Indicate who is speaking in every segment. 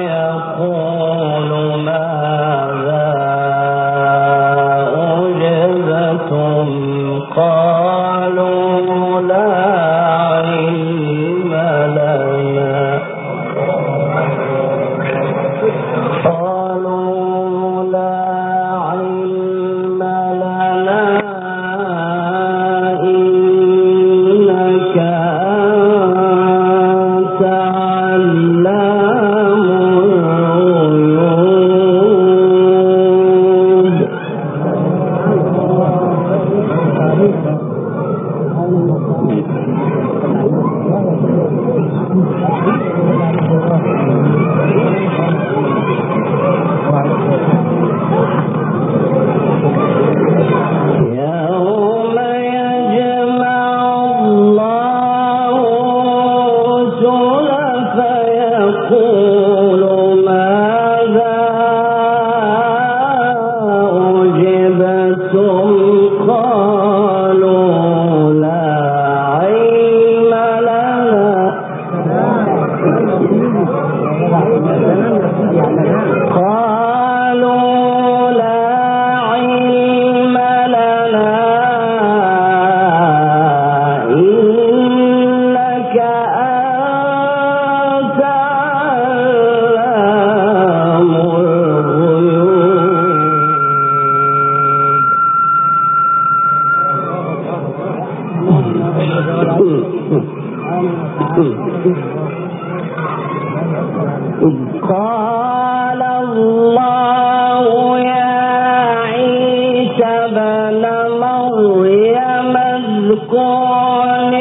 Speaker 1: قال الله يا عيسى ابن مريم اذكر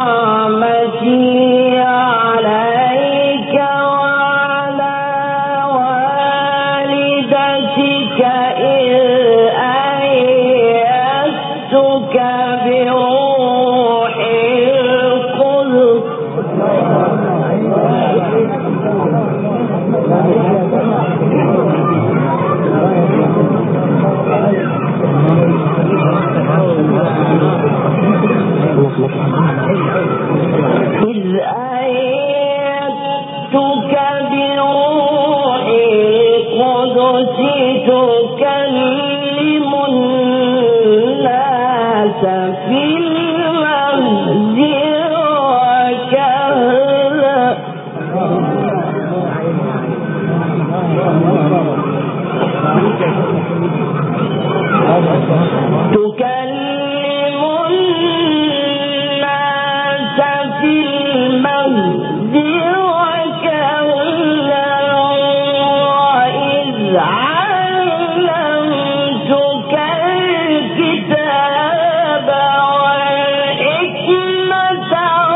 Speaker 1: نعمتي عليك وعلى والدتك إذ أيدتك بروح القدس تكلم الناس في المهد وكهلا تكلم الناس في المهد وكهلا وإذ علمتك الكتاب والحكمة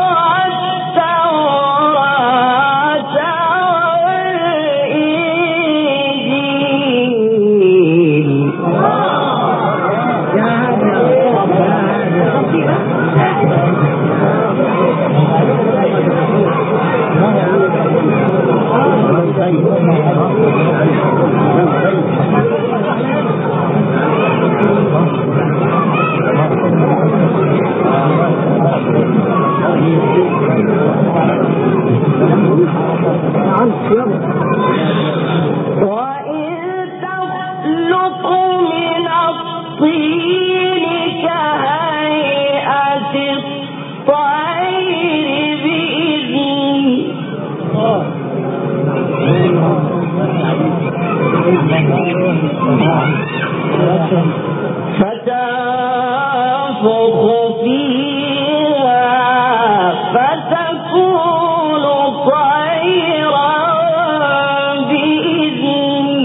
Speaker 1: والتوراة والإنجيل وإذ تخلق من الطين كهيئة الطير بإذني فتنفخ فيها فتكون طيرا بإذني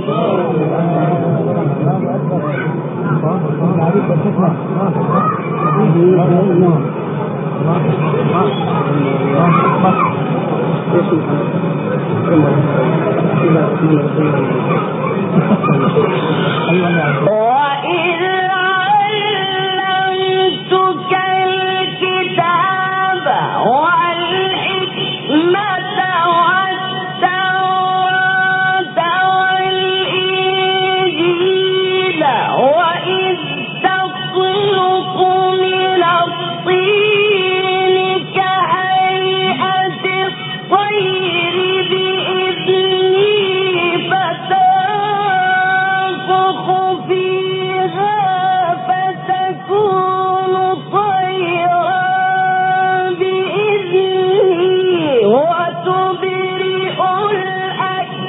Speaker 1: وإذ علمتك الكتاب والحكمة والتوراة والإنجيل وإذ تخلق من الطين كهيئة الطير بإذني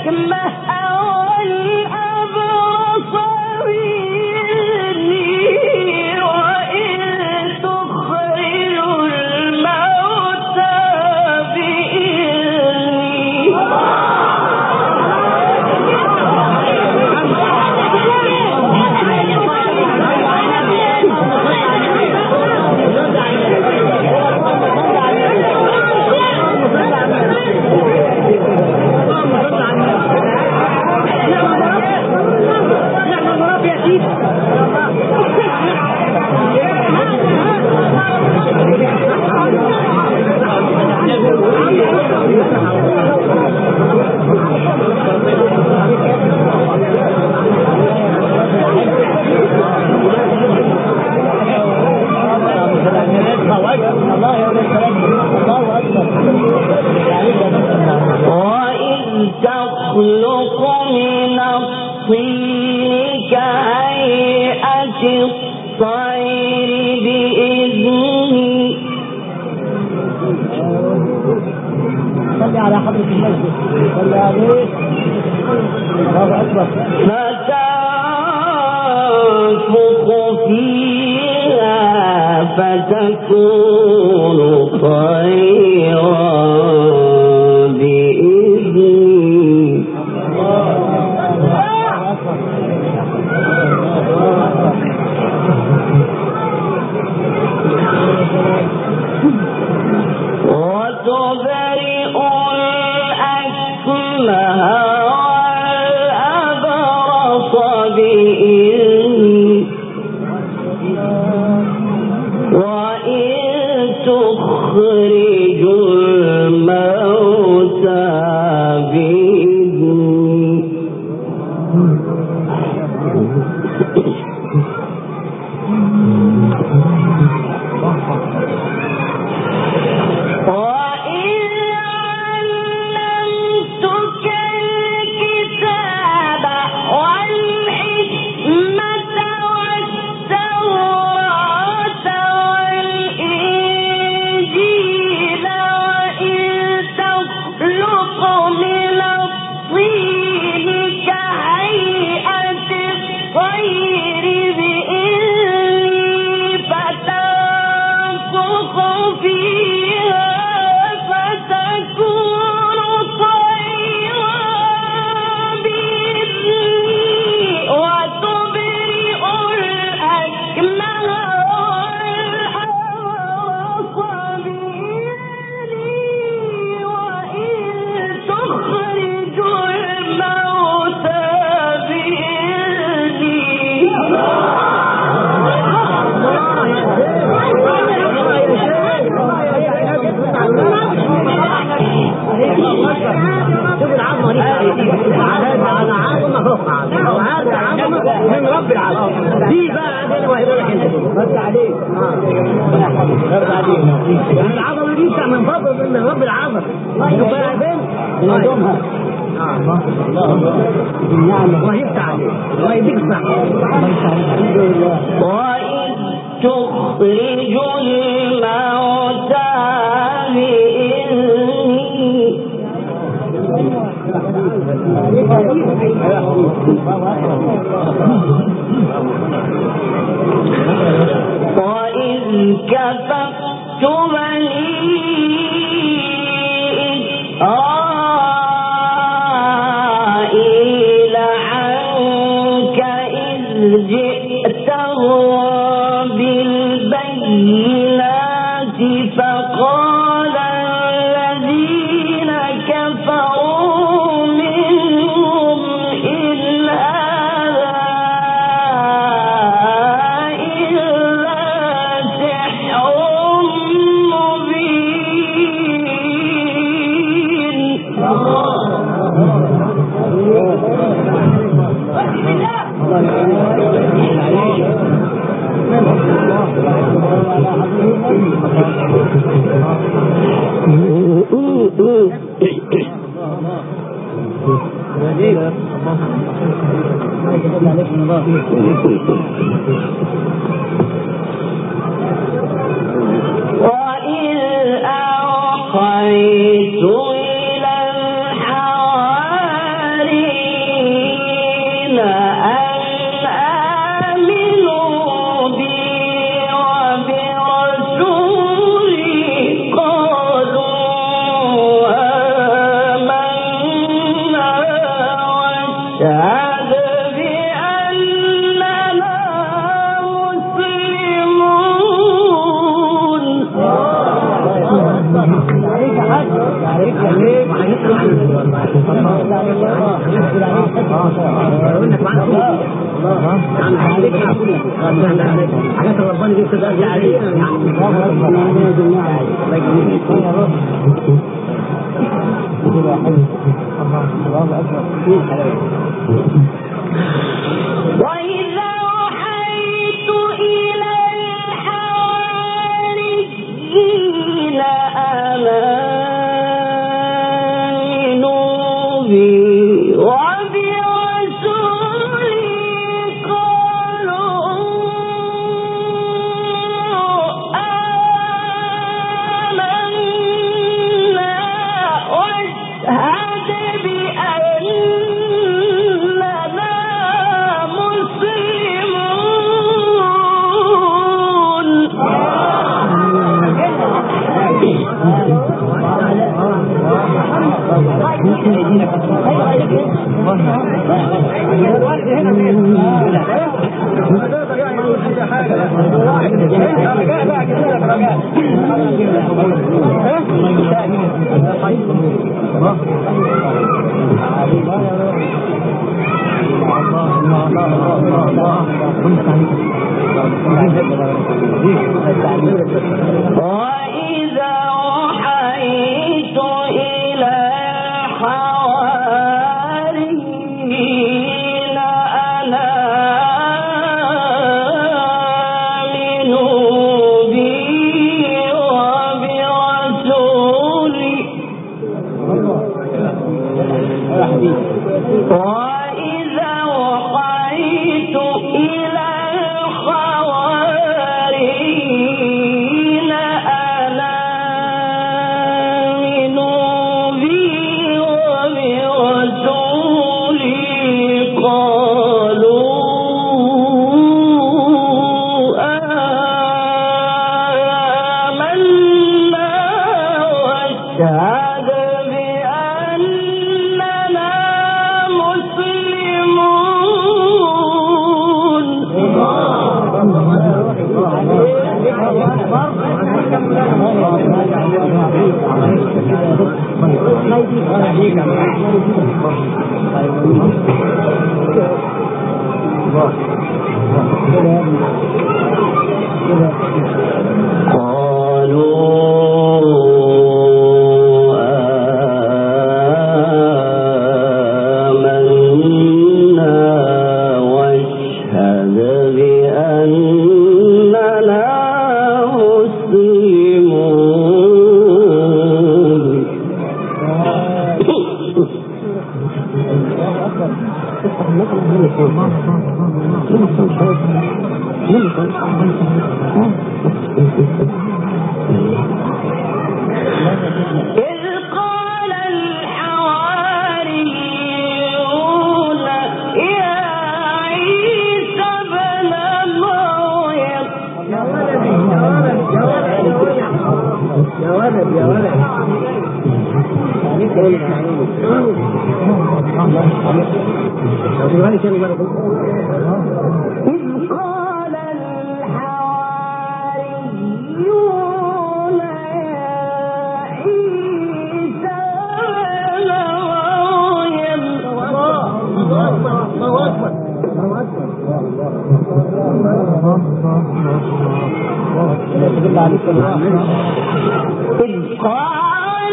Speaker 1: وإذ أوحيت إلى الحواريين واشهد بأننا مسلمون. وإذا أوحيت إلى الحواريين أن آمنوا بي وبرسولي قالوا آمنا واشهد بأننا مسلمون. وإذا أوحيت إلى الحواريين أن آمنوا بي وبرسولي وإذا أوحيت إلى الحواريين أن آمنوا بي وبرسولي قالوا آمنا واشهد بأننا مسلمون. إذ قال الحواريون يا عيسى ابن مريم إذ قال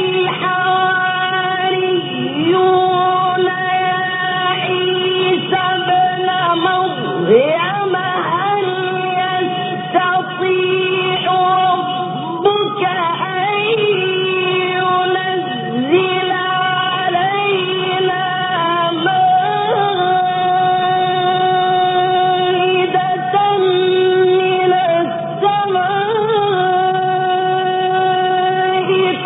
Speaker 1: الحواريون يا عيسى ابن مريم هل يستطيع ربك أن ينزل علينا مائدة من السماء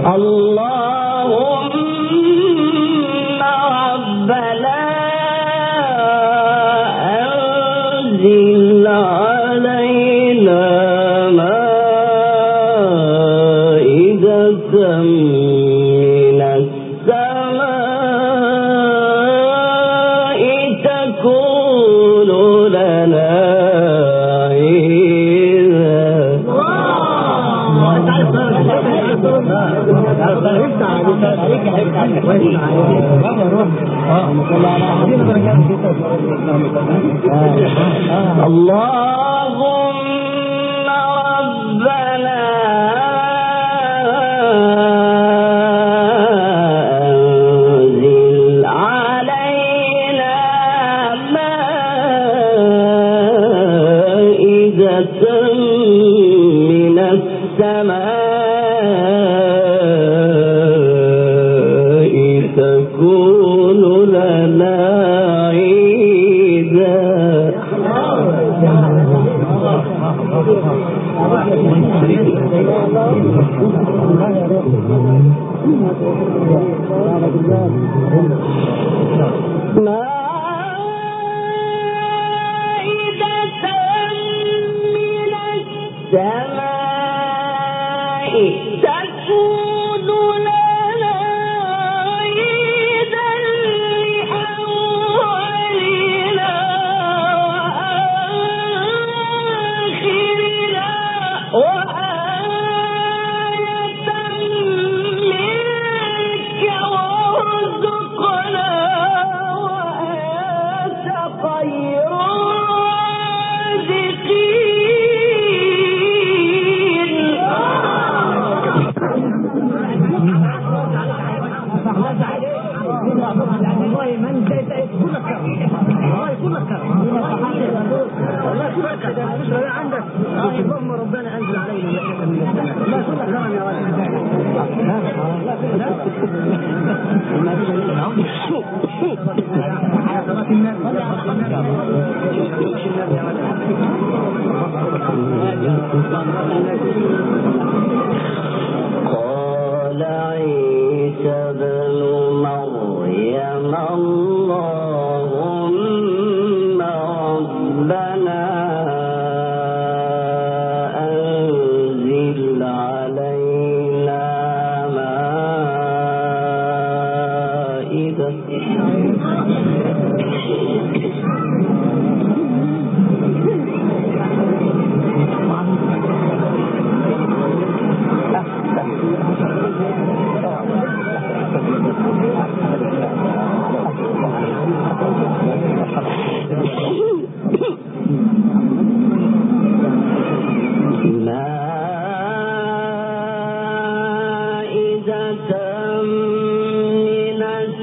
Speaker 1: اللهم ربنا أنزل علينا مائدة من السماء تكون لنا اللهم ربنا أنزل علينا مائدة من السماء تكون لنا عيدا. مائدة من السماء تكون لنا عيدا لأولنا وآخرنا وآية منك وارزقنا وأنت خير
Speaker 2: اللهم ربنا انزل علينا مائدة من السماء. لا تكرم يا ولد.
Speaker 1: قال عيسى بن مريم اللهم ربنا أنزل علينا مائدة من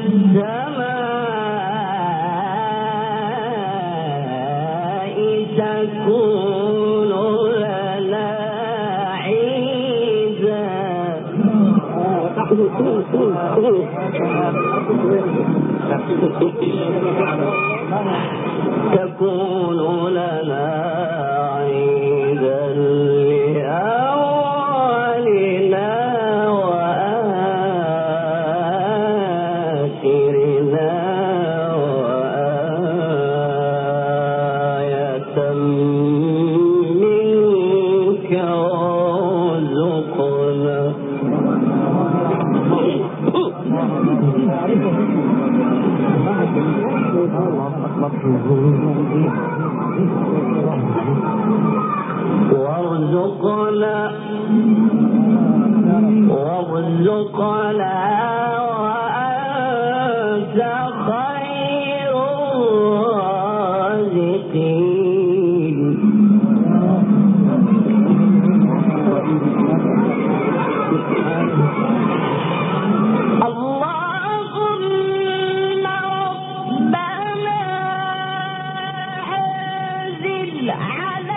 Speaker 1: السماء تكون لنا عيدا. تكون لنا عيدا لأولنا وآخرنا وآية منك وارزقنا وارزقنا وأنت خير الرازقين. اللهم ربنا أنزل علينا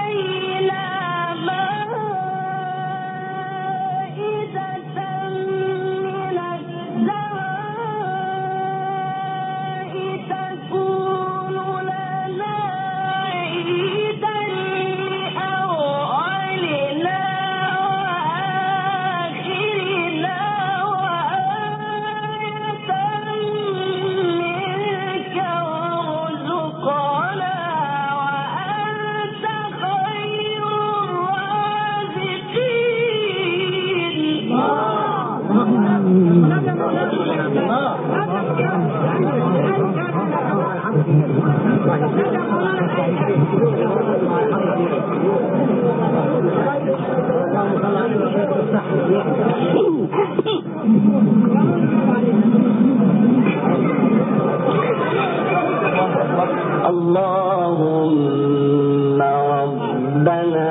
Speaker 1: اللهم ربنا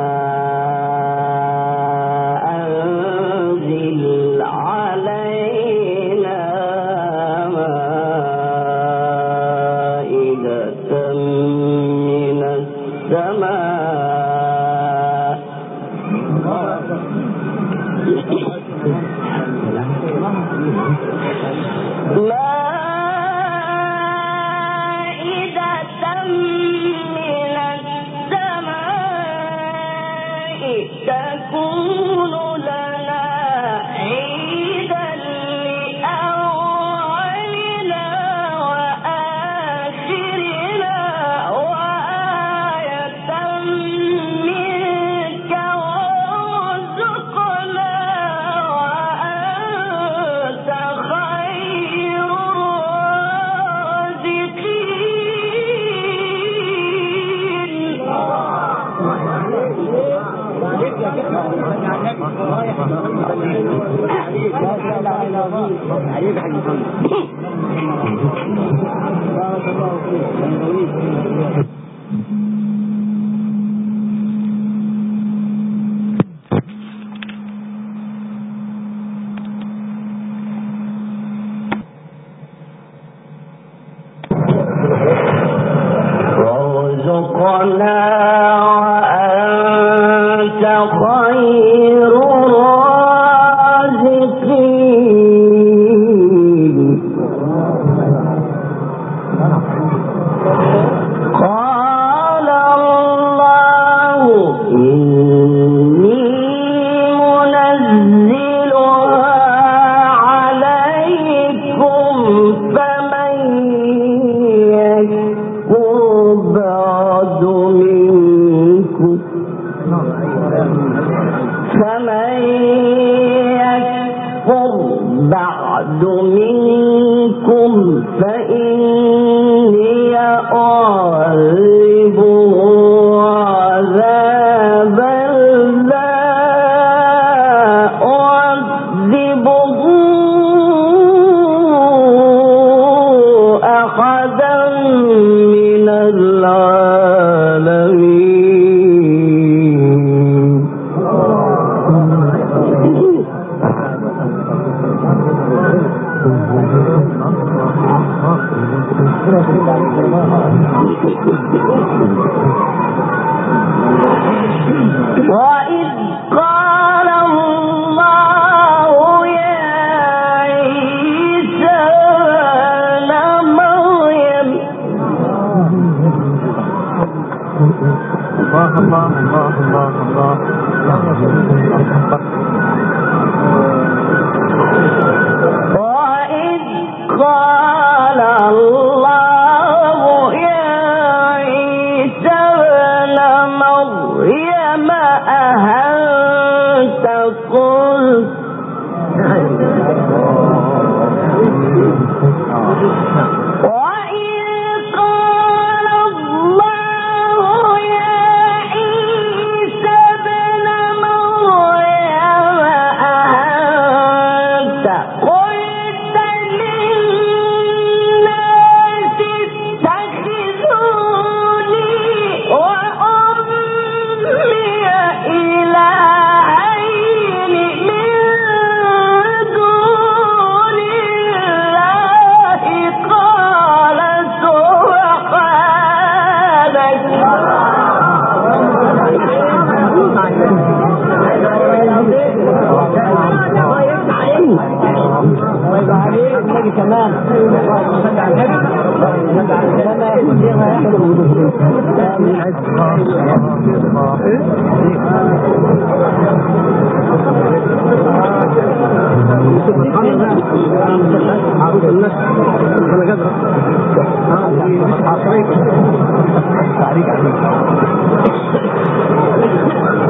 Speaker 1: أنزل علينا مائدة من السماء تكون لنا عيدا لأولنا وآخرنا وآية منك وارزقنا وأنت خير وارزقنا وأنت خير الرازقين. قال الله إني منزلها عليكم فمن يكفر بعد منكم فإني أعذبه عذابا لا أعذبه أحدا من العالمين. وإذ قال الله يا عيسى ابن مريم وإذ قال الله يا عيسى ابن مريم أأنت قلت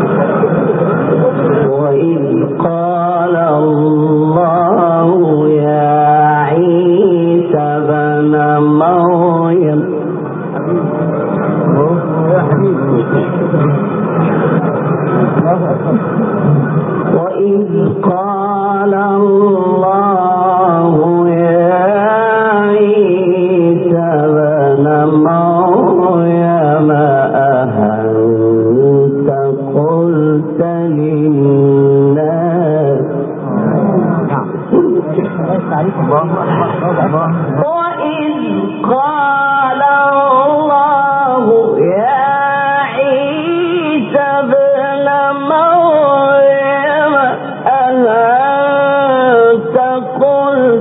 Speaker 1: وإذ قال الله يا وإذ قال الله يا عيسى ابن مريم أأنت قلت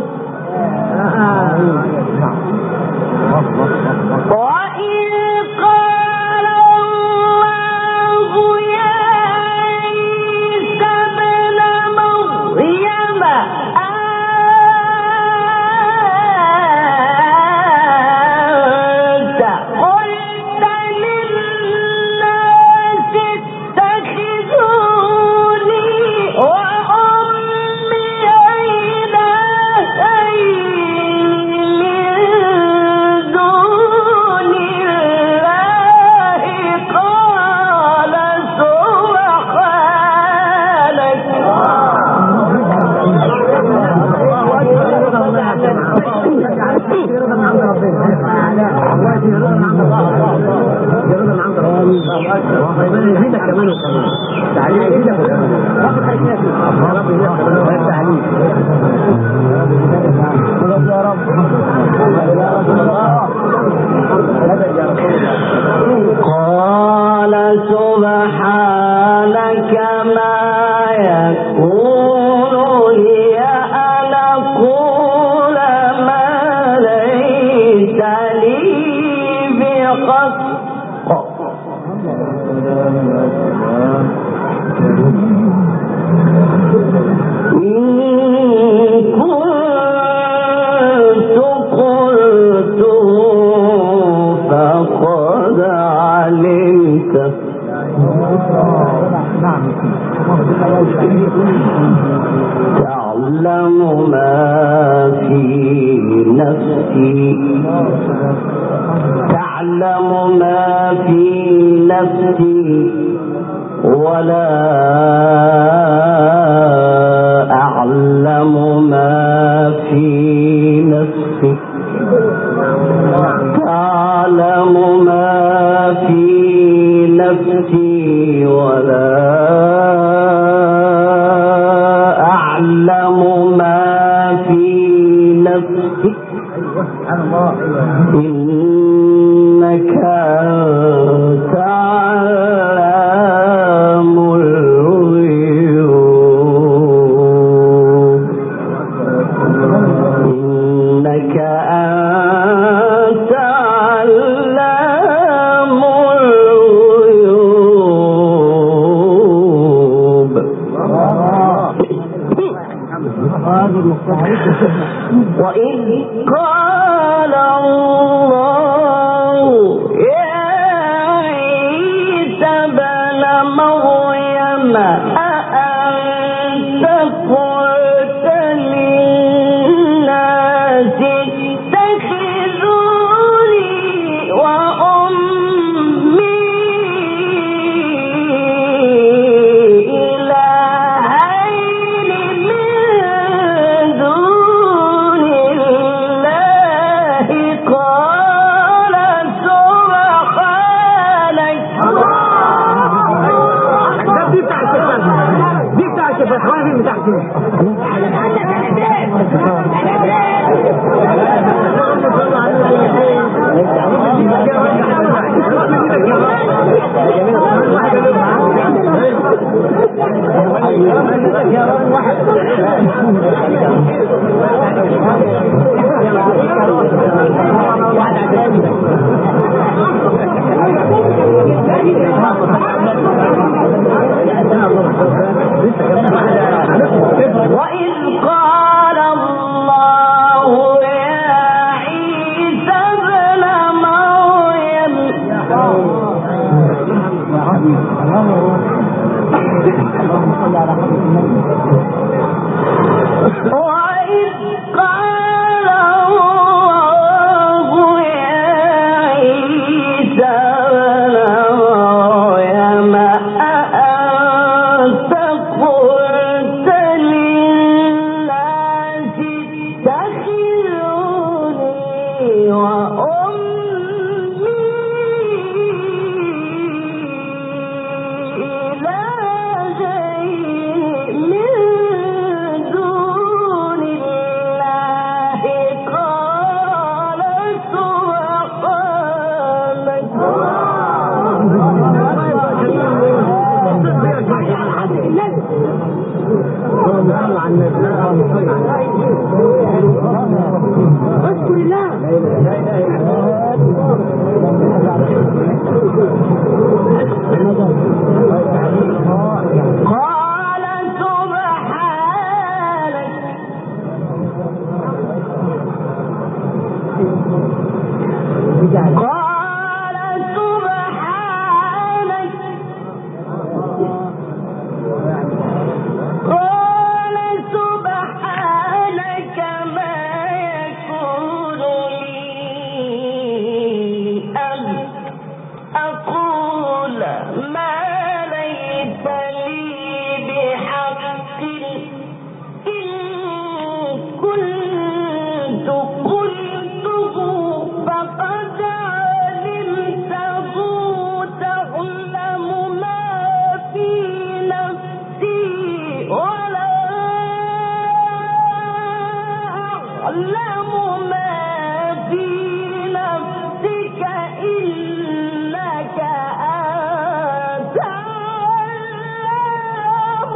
Speaker 1: قال سبحانك ما يكون لي أن أقول ما ليس لي بحق تعلم ما في نفسي تعلم ما في نفسي ولا أعلم ما في نفسك تعلم ما في نفسي ولا أعلم ما في نفسك إنك أنت علام الغيوب إنك أنت علام الغيوب. وإذ قال الله يا عيسى ابن مريم أأنت قلت للناس اتخذوني وأمي إلهين من دون الله قال سبحانك
Speaker 2: دي بتاع الشيخ الحوافي من تحت
Speaker 1: وإذ قال الله يا عيسى ابن مريم وإذ قال الله يا عيسى ابن مريم أأنت قلت للناس اتخذوني وأمي إلهين من دون الله
Speaker 2: صلوا على النبي. اشكر الله.
Speaker 1: قال سبحانك ما يكون لي أن أقول ما ليس لي بحق إن كنت قلته فقد علمته تعلم ما في نفسي ولا أعلم ما في نفسك إنك أنت علام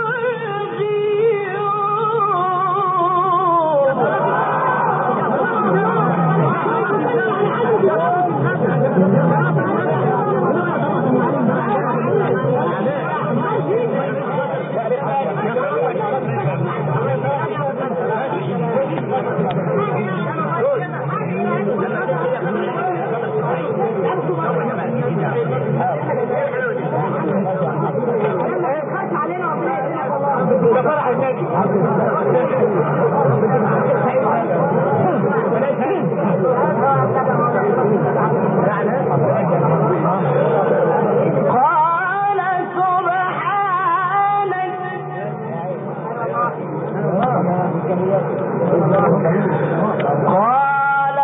Speaker 1: قال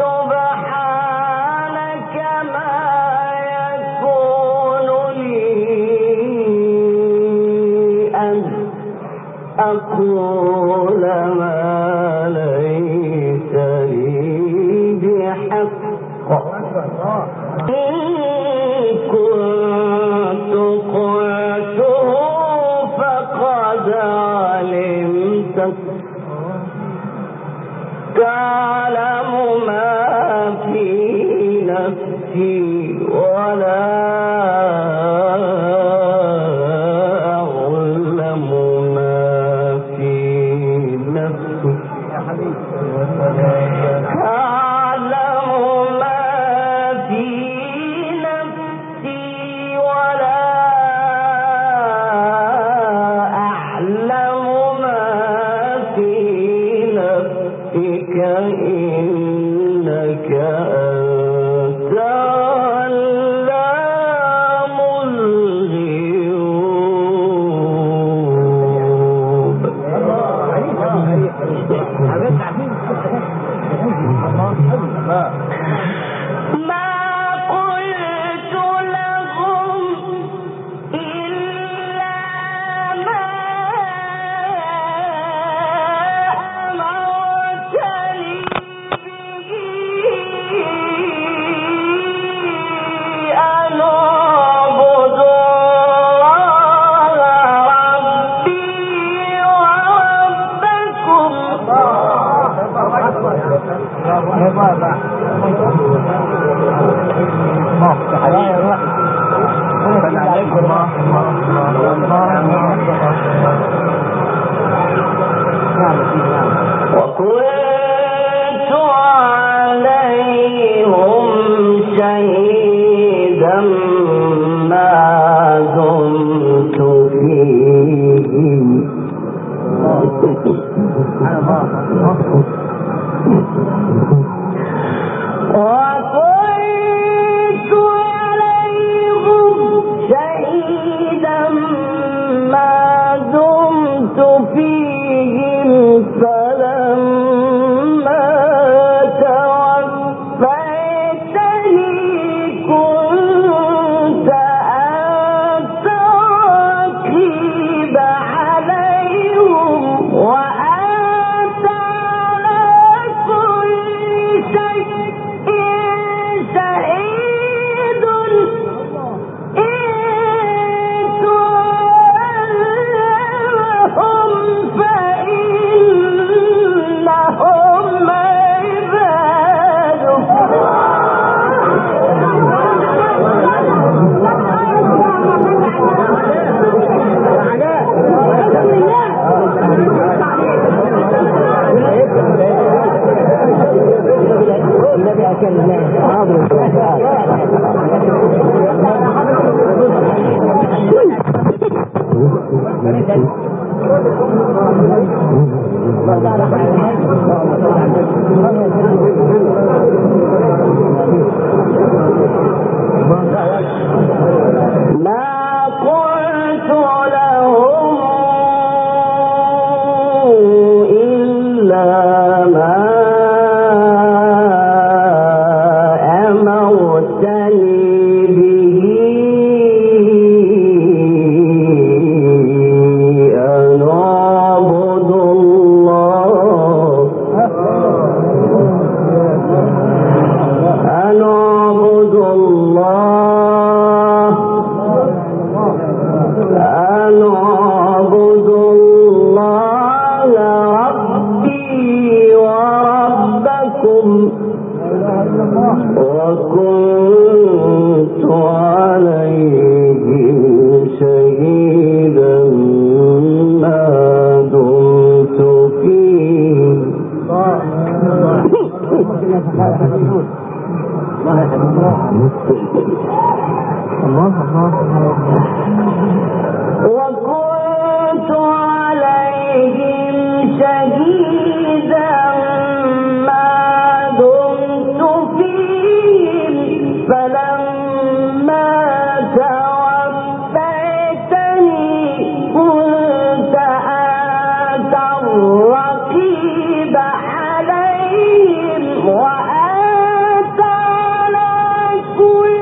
Speaker 1: سبحانك ما يكون لي أن أقول ما ليس لي بحق إن كنت قلته فقد علمته تعلم ما في نفسي ولا أعلم ما في نفسك تعلم ما في نفسي ولا أعلم ما في نفسك إنك أنت علام الغيوب. ما قلت لهم إلا ما أمرتني به أن أعبد الله ربي وربكم. وكنت عليهم شهيدا ما دمت فيهم وكنت عليهم شهيدا ما دمت فيهم فلما توفيتني كنت أنت رقيب عليهم وأنت على كل شيء شهيد إن تعلمهم وكنت عليهم شهيدا ما دمت فيهم فلما توفيتني كنت أنت الرقيب عليهم وأنت على كل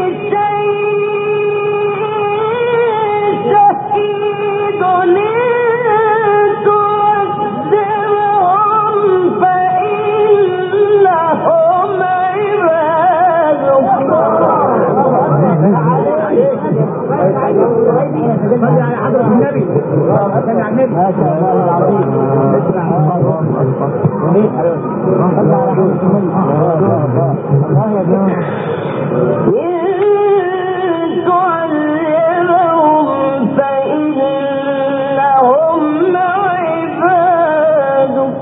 Speaker 1: صلي على حضرة النبي صلي على النبي ما شاء الله العظيم اسمع الله صلي على حضرة النبي الله يا جماعة إن تعذبهم فإنهم عبادك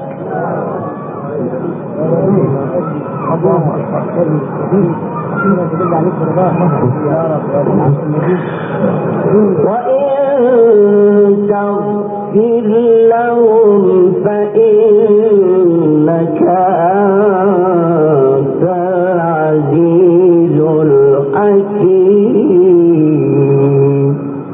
Speaker 1: الله أكبر وإن تغفر لهم فإنك أنت العزيز الحكيم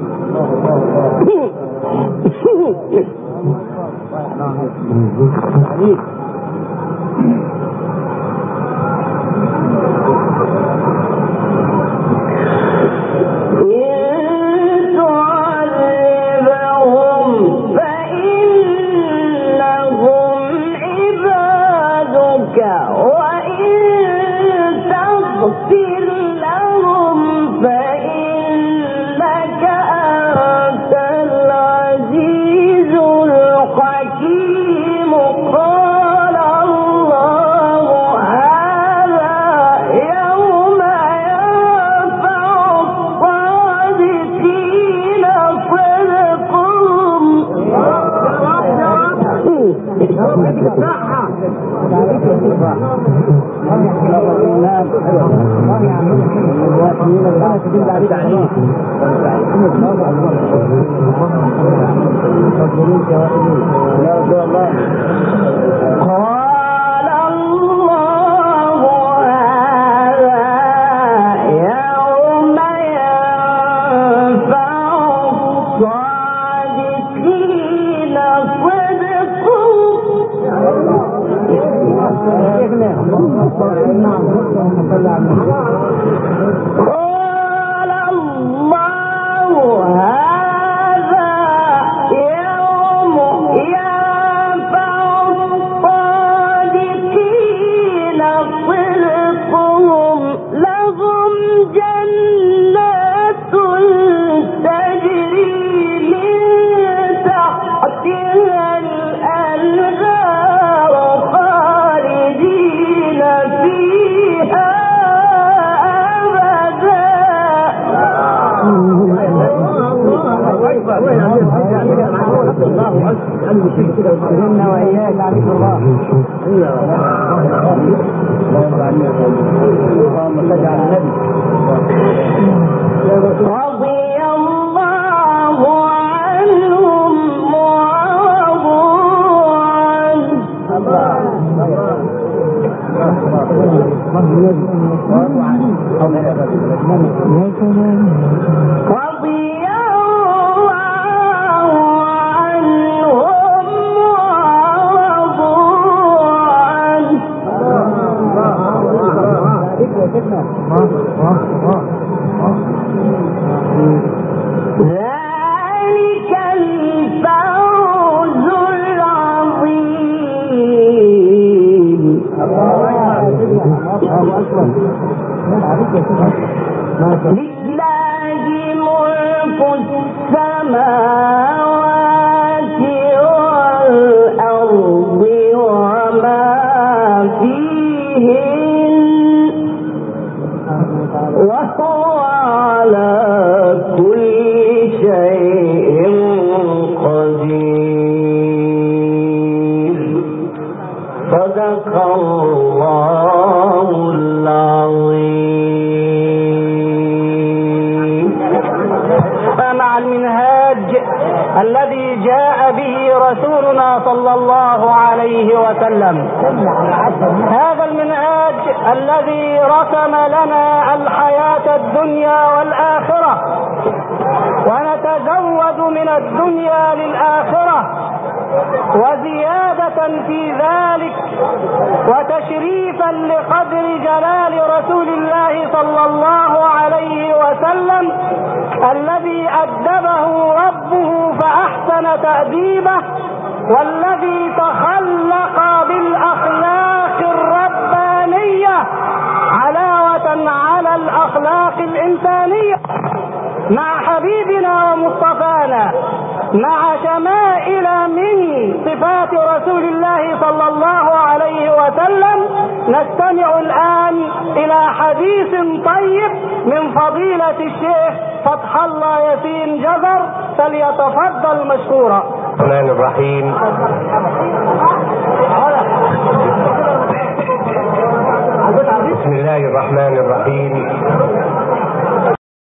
Speaker 1: قال الله هذا يوم ينفع الصادقين قال الله هذا يوم ينفع الصادقين صدقهم لهم جنات تجري من تحتها الأنهار خالدين فيها أبدا الله وإياك عليك الله اللهم صل على النبي رضي الله عنه ملك السماوات والأرض وما فيهن وهو على كل شيء قدير. صدق الله العظيم. مع المنهاج الذي جاء به رسولنا صلى الله عليه وسلم، هذا المنهاج الذي رسم لنا الحياة الدنيا والآخرة، ونتزود من الدنيا للآخرة، وزيادة في ذلك وتشريفا لقدر جلال رسول الله صلى الله عليه وسلم الذي أدبه ربه فأحسن تأديبه، والذي تخلق بالأخلاق الربانية علاوة على الأخلاق الإنسانية، مع حبيبنا ومصطفانا، مع شمائل من صفات رسول الله صلى الله عليه وسلم. نستمع الآن إلى حديث طيب من فضيلة الشيخ فتح الله ياسين جزر، فليتفضل مشكورا.
Speaker 3: الرحمن الرحيم. بسم الله الرحمن الرحيم.